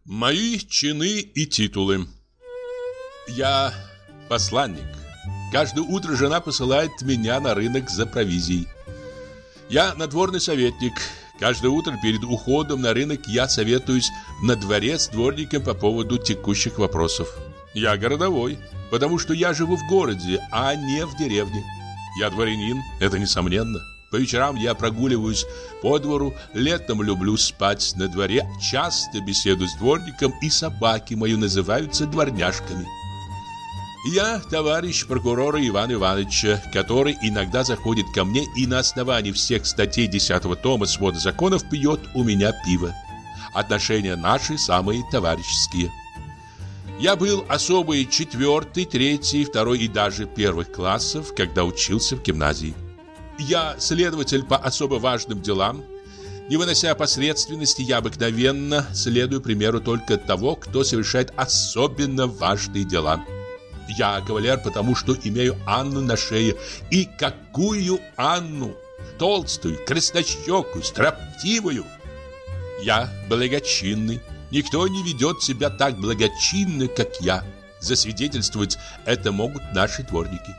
Мои чины и титулы. Я посланник. Каждое утро жена посылает меня на рынок за провизией. Я надворный советник. Каждое утро перед уходом на рынок я советуюсь на дворе с дворником по поводу текущих вопросов. Я городовой, потому что я живу в городе, а не в деревне. Я дворянин, это несомненно. По вечерам я прогуливаюсь по двору, летом люблю спать на дворе, часто беседую с дворником, и собаки мои называются дворняжками. Я товарищ прокурора Ивана Ивановича, который иногда заходит ко мне и на основании всех статей 10-го тома свода законов пьет у меня пиво. Отношения наши самые товарищеские. Я был особый 4, 3, 2 и даже 1 классов, когда учился в гимназии. Я следователь по особо важным делам. Не вынося посредственности, я обыкновенно следую примеру только того, кто совершает особенно важные дела. Я кавалер, потому что имею Анну на шее. И какую Анну? Толстую, краснощекую, строптивую. Я благочинный. Никто не ведет себя так благочинно, как я. Засвидетельствовать это могут наши дворники.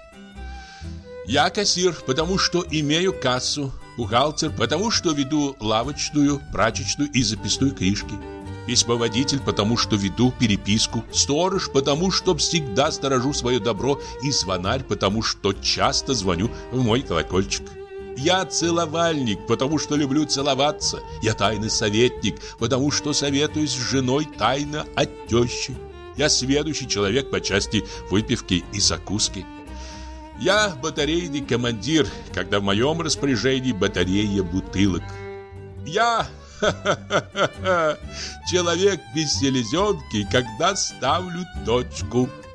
Я кассир, потому что имею кассу. Бухгалтер, потому что веду лавочную, прачечную и записную книжки. Письмоводитель, потому что веду переписку. Сторож, потому что всегда сторожу свое добро. И звонарь, потому что часто звоню в мой колокольчик. Я целовальник, потому что люблю целоваться. Я тайный советник, потому что советуюсь с женой тайно от тещи. Я сведущий человек по части выпивки и закуски. Я батарейный командир, когда в моем распоряжении батарея бутылок. Я человек без селезенки, когда ставлю точку.